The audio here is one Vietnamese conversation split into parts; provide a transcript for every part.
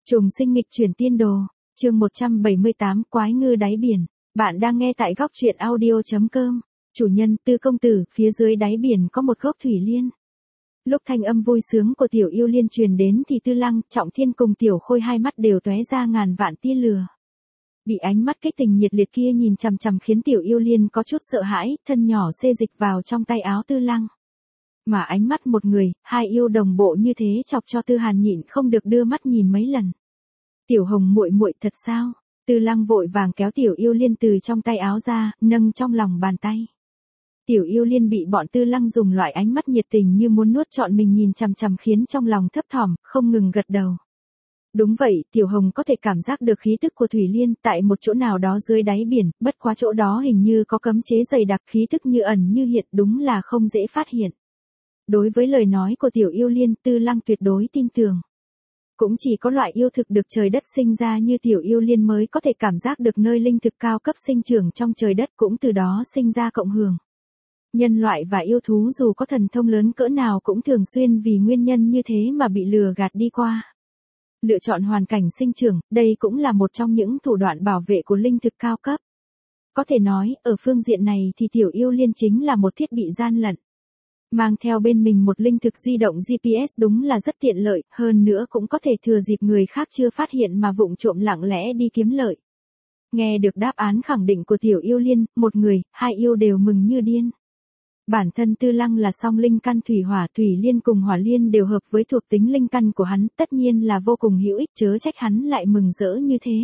Trùng sinh nghịch chuyển tiên đồ, chương 178 Quái ngư đáy biển. Bạn đang nghe tại góc truyện audio.com. Chủ nhân Tư công tử, phía dưới đáy biển có một gốc thủy liên. Lúc thanh âm vui sướng của Tiểu Yêu Liên truyền đến thì Tư Lăng, Trọng Thiên cùng Tiểu Khôi hai mắt đều tóe ra ngàn vạn tia lửa. Bị ánh mắt kích tình nhiệt liệt kia nhìn chằm chằm khiến Tiểu Yêu Liên có chút sợ hãi, thân nhỏ xê dịch vào trong tay áo Tư Lăng. Mà ánh mắt một người, hai yêu đồng bộ như thế chọc cho Tư Hàn nhịn không được đưa mắt nhìn mấy lần. Tiểu Hồng muội muội thật sao? Tư Lăng vội vàng kéo Tiểu Yêu Liên từ trong tay áo ra, nâng trong lòng bàn tay. Tiểu Yêu Liên bị bọn Tư Lăng dùng loại ánh mắt nhiệt tình như muốn nuốt trọn mình nhìn chằm chằm khiến trong lòng thấp thỏm, không ngừng gật đầu. Đúng vậy, Tiểu Hồng có thể cảm giác được khí tức của Thủy Liên tại một chỗ nào đó dưới đáy biển, bất quá chỗ đó hình như có cấm chế dày đặc, khí tức như ẩn như hiện, đúng là không dễ phát hiện. Đối với lời nói của Tiểu Yêu Liên, Tư Lăng tuyệt đối tin tưởng. Cũng chỉ có loại yêu thực được trời đất sinh ra như Tiểu Yêu Liên mới có thể cảm giác được nơi linh thực cao cấp sinh trưởng trong trời đất, cũng từ đó sinh ra cộng hưởng. Nhân loại và yêu thú dù có thần thông lớn cỡ nào cũng thường xuyên vì nguyên nhân như thế mà bị lừa gạt đi qua. Lựa chọn hoàn cảnh sinh trưởng, đây cũng là một trong những thủ đoạn bảo vệ của linh thực cao cấp. Có thể nói, ở phương diện này thì Tiểu Yêu Liên chính là một thiết bị gian lận. Mang theo bên mình một linh thực di động GPS đúng là rất tiện lợi, hơn nữa cũng có thể thừa dịp người khác chưa phát hiện mà vụng trộm lặng lẽ đi kiếm lợi. Nghe được đáp án khẳng định của Tiểu Yêu Liên, một người, hai yêu đều mừng như điên. Bản thân Tư Lăng là song linh căn thủy hỏa, Thủy Liên cùng Hỏa Liên đều hợp với thuộc tính linh căn của hắn, tất nhiên là vô cùng hữu ích, chớ trách hắn lại mừng rỡ như thế.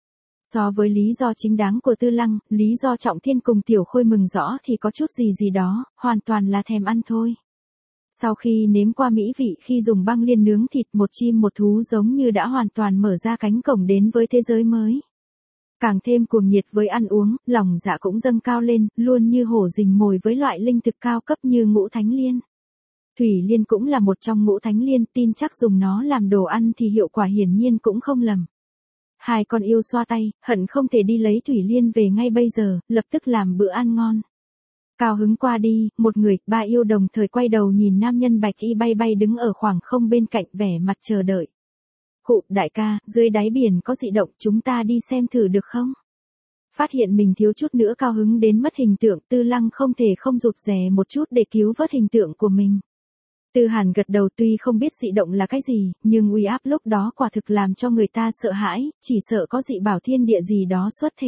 So với lý do chính đáng của Tư Lăng, lý do Trọng Thiên cùng Tiểu Khôi mừng rõ thì có chút gì đó, hoàn toàn là thèm ăn thôi. Sau khi nếm qua mỹ vị khi dùng băng liên nướng thịt, một chim một thú giống như đã hoàn toàn mở ra cánh cổng đến với thế giới mới. Càng thêm cuồng nhiệt với ăn uống, lòng dạ cũng dâng cao lên, luôn như hổ rình mồi với loại linh thực cao cấp như ngũ thánh liên. Thủy Liên cũng là một trong ngũ thánh liên, tin chắc dùng nó làm đồ ăn thì hiệu quả hiển nhiên cũng không lầm. Hai con yêu xoa tay, hận không thể đi lấy Thủy Liên về ngay bây giờ, lập tức làm bữa ăn ngon. Cao hứng qua đi, một người, ba yêu đồng thời quay đầu nhìn nam nhân bạch y bay bay đứng ở khoảng không bên cạnh, vẻ mặt chờ đợi. Khụ, đại ca, dưới đáy biển có dị động, chúng ta đi xem thử được không? Phát hiện mình thiếu chút nữa cao hứng đến mất hình tượng, Tư Lăng không thể không rụt rè một chút để cứu vớt hình tượng của mình. Tư Hàn gật đầu, tuy không biết dị động là cái gì, nhưng uy áp lúc đó quả thực làm cho người ta sợ hãi, chỉ sợ có dị bảo thiên địa gì đó xuất thế.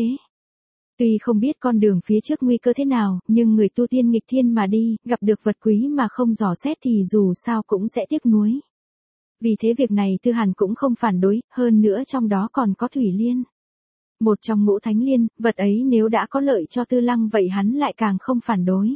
Tuy không biết con đường phía trước nguy cơ thế nào, nhưng người tu tiên nghịch thiên mà đi, gặp được vật quý mà không dò xét thì dù sao cũng sẽ tiếc nuối. Vì thế việc này Tư Hàn cũng không phản đối, hơn nữa trong đó còn có Thủy Liên. Một trong ngũ thánh liên, vật ấy nếu đã có lợi cho Tư Lăng vậy hắn lại càng không phản đối.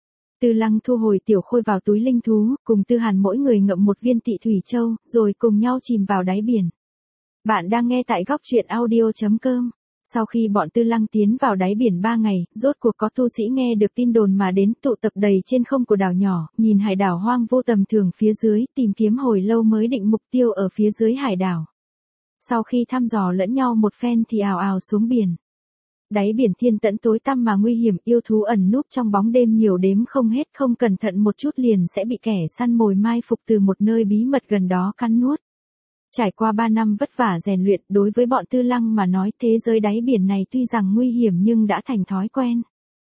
Tư Lăng thu hồi Tiểu Khôi vào túi linh thú, cùng Tư Hàn mỗi người ngậm một viên Tị Thủy Châu, rồi cùng nhau chìm vào đáy biển. Bạn đang nghe tại góc truyện audio.com. Sau khi bọn Tư Lăng tiến vào đáy biển 3 ngày, rốt cuộc có tu sĩ nghe được tin đồn mà đến, tụ tập đầy trên không của đảo nhỏ, nhìn hải đảo hoang vô tầm thường phía dưới, tìm kiếm hồi lâu mới định mục tiêu ở phía dưới hải đảo. Sau khi thăm dò lẫn nhau một phen thì ào ào xuống biển. Đáy biển thiên tẫn tối tăm mà nguy hiểm, yêu thú ẩn núp trong bóng đêm nhiều đếm không hết, không cẩn thận một chút liền sẽ bị kẻ săn mồi mai phục từ một nơi bí mật gần đó cắn nuốt. Trải qua 3 năm vất vả rèn luyện, đối với bọn Tư Lăng mà nói, thế giới đáy biển này tuy rằng nguy hiểm nhưng đã thành thói quen.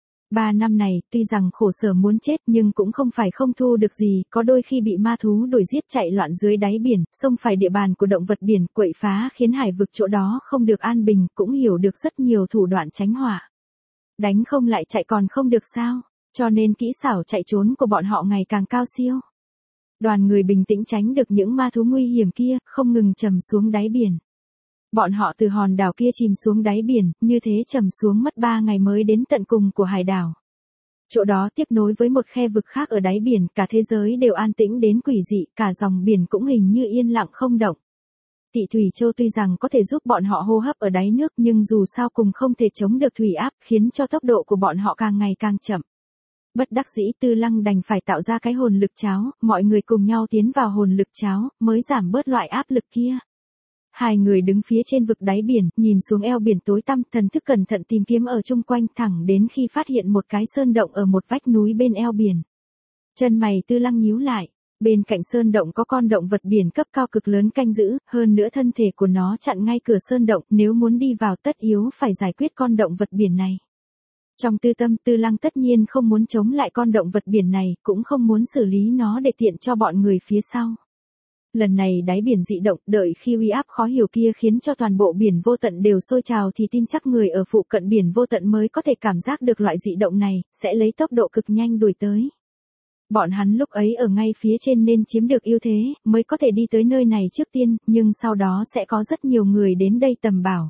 3 năm này, tuy rằng khổ sở muốn chết nhưng cũng không phải không thu được gì, có đôi khi bị ma thú đuổi giết chạy loạn dưới đáy biển, xông phải địa bàn của động vật biển, quậy phá khiến hải vực chỗ đó không được an bình, cũng hiểu được rất nhiều thủ đoạn tránh họa. Đánh không lại chạy còn không được sao, cho nên kỹ xảo chạy trốn của bọn họ ngày càng cao siêu. Đoàn người bình tĩnh tránh được những ma thú nguy hiểm kia, không ngừng trầm xuống đáy biển. Bọn họ từ hòn đảo kia chìm xuống đáy biển, như thế trầm xuống mất 3 ngày mới đến tận cùng của hải đảo. Chỗ đó tiếp nối với một khe vực khác ở đáy biển, cả thế giới đều an tĩnh đến quỷ dị, cả dòng biển cũng hình như yên lặng không động. Tị Thủy Châu tuy rằng có thể giúp bọn họ hô hấp ở đáy nước nhưng dù sao cùng không thể chống được thủy áp, khiến cho tốc độ của bọn họ càng ngày càng chậm. Bất đắc dĩ Tư Lăng đành phải tạo ra cái hồn lực cháo, mọi người cùng nhau tiến vào hồn lực cháo, mới giảm bớt loại áp lực kia. Hai người đứng phía trên vực đáy biển, nhìn xuống eo biển tối tăm, thần thức cẩn thận tìm kiếm ở chung quanh, thẳng đến khi phát hiện một cái sơn động ở một vách núi bên eo biển. Chân mày Tư Lăng nhíu lại, Bên cạnh sơn động có con động vật biển cấp cao cực lớn canh giữ, hơn nữa thân thể của nó chặn ngay cửa sơn động, nếu muốn đi vào tất yếu phải giải quyết con động vật biển này. Trong tư tâm Tư Lăng tất nhiên không muốn chống lại con động vật biển này, cũng không muốn xử lý nó để tiện cho bọn người phía sau. Lần này đáy biển dị động, đợi khi uy áp khó hiểu kia khiến cho toàn bộ biển vô tận đều sôi trào thì tin chắc người ở phụ cận biển vô tận mới có thể cảm giác được loại dị động này, sẽ lấy tốc độ cực nhanh đuổi tới. Bọn hắn lúc ấy ở ngay phía trên nên chiếm được ưu thế, mới có thể đi tới nơi này trước tiên, nhưng sau đó sẽ có rất nhiều người đến đây tầm bảo.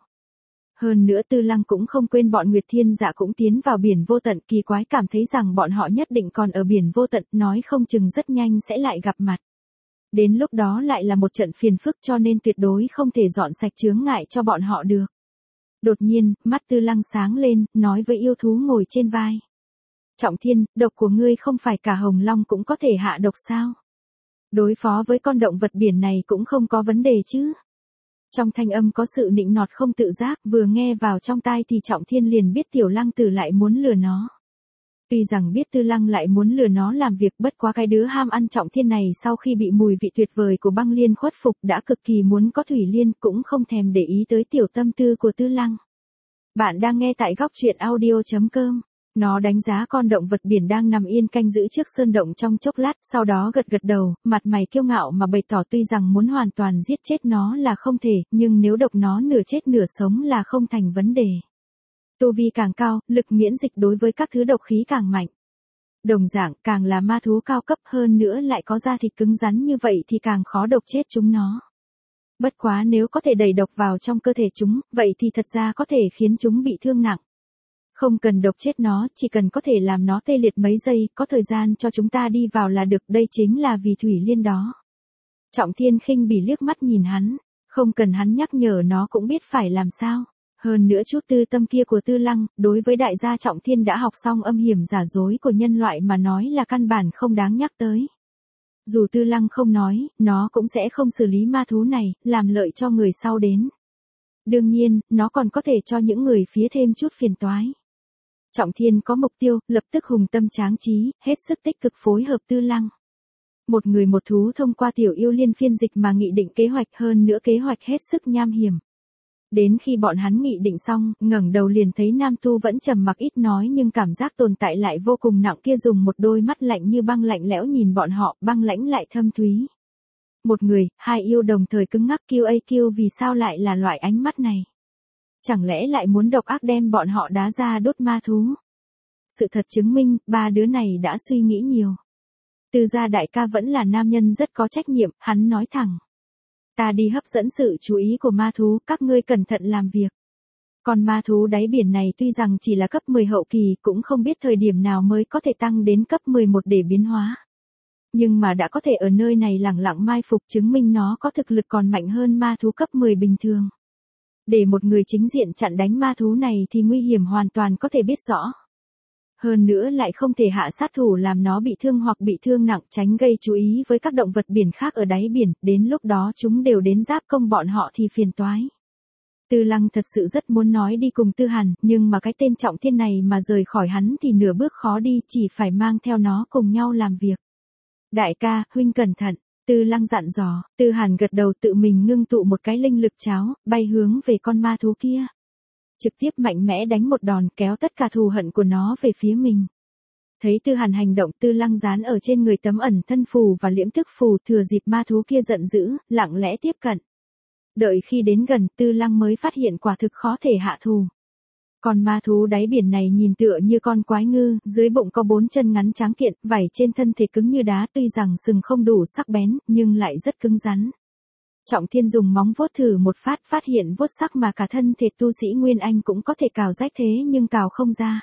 Hơn nữa Tư Lăng cũng không quên bọn Nguyệt Thiên Dạ cũng tiến vào biển vô tận, kỳ quái cảm thấy rằng bọn họ nhất định còn ở biển vô tận, nói không chừng rất nhanh sẽ lại gặp mặt. Đến lúc đó lại là một trận phiền phức cho nên tuyệt đối không thể dọn sạch chướng ngại cho bọn họ được. Đột nhiên, mắt Tư Lăng sáng lên, nói với yêu thú ngồi trên vai. Trọng Thiên, độc của ngươi không phải cả Hồng Long cũng có thể hạ độc sao? Đối phó với con động vật biển này cũng không có vấn đề chứ? Trong thanh âm có sự nịnh nọt không tự giác, vừa nghe vào trong tai thì Trọng Thiên liền biết Tiểu Lăng Tử lại muốn lừa nó. Tuy rằng biết Tư Lăng lại muốn lừa nó làm việc, bất quá cái đứa ham ăn Trọng Thiên này sau khi bị mùi vị tuyệt vời của băng liên khuất phục đã cực kỳ muốn có thủy liên, cũng không thèm để ý tới tiểu tâm tư của Tư Lăng. Bạn đang nghe tại góc truyện audio.com. Nó đánh giá con động vật biển đang nằm yên canh giữ trước sơn động trong chốc lát, sau đó gật gật đầu, mặt mày kiêu ngạo mà bày tỏ tuy rằng muốn hoàn toàn giết chết nó là không thể, nhưng nếu độc nó nửa chết nửa sống là không thành vấn đề. Tu vi càng cao, lực miễn dịch đối với các thứ độc khí càng mạnh. Đồng dạng, càng là ma thú cao cấp hơn nữa lại có da thịt cứng rắn như vậy thì càng khó độc chết chúng nó. Bất quá nếu có thể đẩy độc vào trong cơ thể chúng, vậy thì thật ra có thể khiến chúng bị thương nặng. Không cần độc chết nó, chỉ cần có thể làm nó tê liệt mấy giây, có thời gian cho chúng ta đi vào là được, đây chính là vì thủy liên đó. Trọng Thiên khinh bỉ liếc mắt nhìn hắn, không cần hắn nhắc nhở nó cũng biết phải làm sao. Hơn nữa chút tư tâm kia của Tư Lăng, đối với đại gia Trọng Thiên đã học xong âm hiểm giả dối của nhân loại mà nói là căn bản không đáng nhắc tới. Dù Tư Lăng không nói, nó cũng sẽ không xử lý ma thú này, làm lợi cho người sau đến. Đương nhiên, nó còn có thể cho những người phía thêm chút phiền toái. Trọng Thiên có mục tiêu, lập tức hùng tâm tráng trí, hết sức tích cực phối hợp Tư Lăng. Một người một thú thông qua tiểu yêu liên phiên dịch mà nghị định kế hoạch, hơn nữa kế hoạch hết sức nham hiểm. Đến khi bọn hắn nghị định xong, ngẩng đầu liền thấy Nam Tu vẫn trầm mặc ít nói nhưng cảm giác tồn tại lại vô cùng nặng, kia dùng một đôi mắt lạnh như băng lạnh lẽo nhìn bọn họ, băng lãnh lại thâm thúy. Một người, hai yêu đồng thời cứng ngắc, QAQ vì sao lại là loại ánh mắt này? Chẳng lẽ lại muốn độc ác đem bọn họ đá ra đốt ma thú? Sự thật chứng minh, ba đứa này đã suy nghĩ nhiều. Từ gia đại ca vẫn là nam nhân rất có trách nhiệm, hắn nói thẳng. Ta đi hấp dẫn sự chú ý của ma thú, các ngươi cẩn thận làm việc. Còn ma thú đáy biển này tuy rằng chỉ là cấp 10 hậu kỳ, cũng không biết thời điểm nào mới có thể tăng đến cấp 11 để biến hóa. Nhưng mà đã có thể ở nơi này lẳng lặng mai phục, chứng minh nó có thực lực còn mạnh hơn ma thú cấp 10 bình thường. Để một người chính diện chặn đánh ma thú này thì nguy hiểm hoàn toàn có thể biết rõ. Hơn nữa lại không thể hạ sát thủ làm nó bị thương hoặc bị thương nặng, tránh gây chú ý với các động vật biển khác ở đáy biển, đến lúc đó chúng đều đến giáp công bọn họ thì phiền toái. Tư Lăng thật sự rất muốn nói đi cùng Tư Hàn, nhưng mà cái tên Trọng Thiên này mà rời khỏi hắn thì nửa bước khó đi, chỉ phải mang theo nó cùng nhau làm việc. Đại ca, huynh cẩn thận, Tư Lăng dặn dò. Tư Hàn gật đầu, tự mình ngưng tụ một cái linh lực cháo, bay hướng về con ma thú kia. Trực tiếp mạnh mẽ đánh một đòn, kéo tất cả thù hận của nó về phía mình. Thấy Tư Hàn hành động, Tư Lăng dán ở trên người tấm ẩn thân phù và liễm thức phù, thừa dịp ma thú kia giận dữ, lặng lẽ tiếp cận. Đợi khi đến gần, Tư Lăng mới phát hiện quả thực khó thể hạ thù. Còn ma thú đáy biển này nhìn tựa như con quái ngư, dưới bụng có 4 chân ngắn tráng kiện, vảy trên thân thể cứng như đá, tuy rằng sừng không đủ sắc bén, nhưng lại rất cứng rắn. Trọng Thiên dùng móng vuốt thử một phát hiện vuốt sắc mà cả thân thể tu sĩ Nguyên Anh cũng có thể cào rách thế nhưng cào không ra.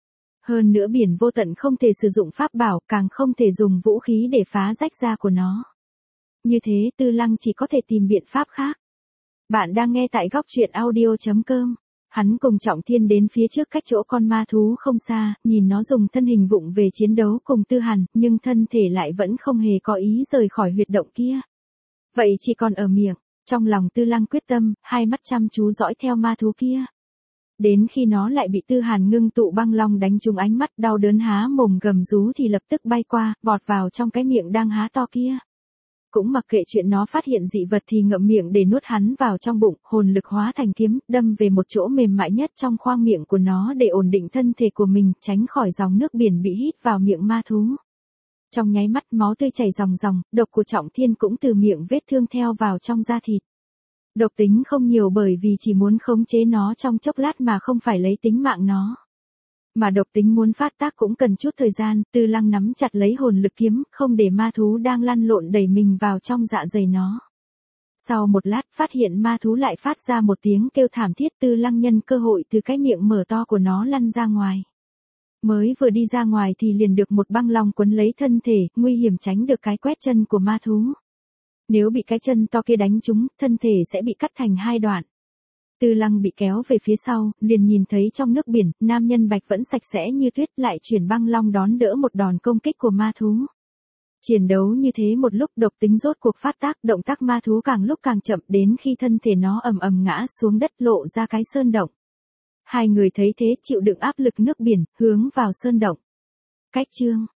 Hơn nữa biển vô tận không thể sử dụng pháp bảo, càng không thể dùng vũ khí để phá rách da của nó. Như thế Tư Lăng chỉ có thể tìm biện pháp khác. Bạn đang nghe tại góc truyện audio.com. Hắn cùng Trọng Thiên đến phía trước cách chỗ con ma thú không xa, nhìn nó dùng thân hình vụng về chiến đấu cùng Tư Hàn, nhưng thân thể lại vẫn không hề có ý rời khỏi huyệt động kia. Vậy chỉ còn ở miệng, trong lòng Tư Lăng quyết tâm, hai mắt chăm chú dõi theo ma thú kia. Đến khi nó lại bị Tư Hàn ngưng tụ băng long đánh trúng ánh mắt, đau đớn há mồm gầm rú thì lập tức bay qua, vọt vào trong cái miệng đang há to kia. Cũng mặc kệ chuyện nó phát hiện dị vật thì ngậm miệng để nuốt hắn vào trong bụng, hồn lực hóa thành kiếm, đâm về một chỗ mềm mại nhất trong khoang miệng của nó để ổn định thân thể của mình, tránh khỏi dòng nước biển bị hít vào miệng ma thú. Trong nháy mắt máu tươi chảy ròng ròng, độc của Trọng Thiên cũng từ miệng vết thương theo vào trong da thịt. Độc tính không nhiều bởi vì chỉ muốn khống chế nó trong chốc lát mà không phải lấy tính mạng nó. Mà độc tính muốn phát tác cũng cần chút thời gian, Tư Lăng nắm chặt lấy hồn lực kiếm, không để ma thú đang lăn lộn đẩy mình vào trong dạ dày nó. Sau một lát phát hiện ma thú lại phát ra một tiếng kêu thảm thiết, Tư Lăng nhân cơ hội từ cái miệng mở to của nó lăn ra ngoài. Mới vừa đi ra ngoài thì liền được một băng long quấn lấy thân thể, nguy hiểm tránh được cái quét chân của ma thú. Nếu bị cái chân to kia đánh trúng, thân thể sẽ bị cắt thành hai đoạn. Tư Lăng bị kéo về phía sau, liền nhìn thấy trong nước biển, nam nhân bạch vẫn sạch sẽ như tuyết, lại chuyển băng long đón đỡ một đòn công kích của ma thú. Chiến đấu như thế một lúc, độc tính rốt cuộc phát tác, động tác ma thú càng lúc càng chậm, đến khi thân thể nó ầm ầm ngã xuống đất lộ ra cái sơn động. Hai người thấy thế chịu đựng áp lực nước biển, hướng vào sơn động. Cách chương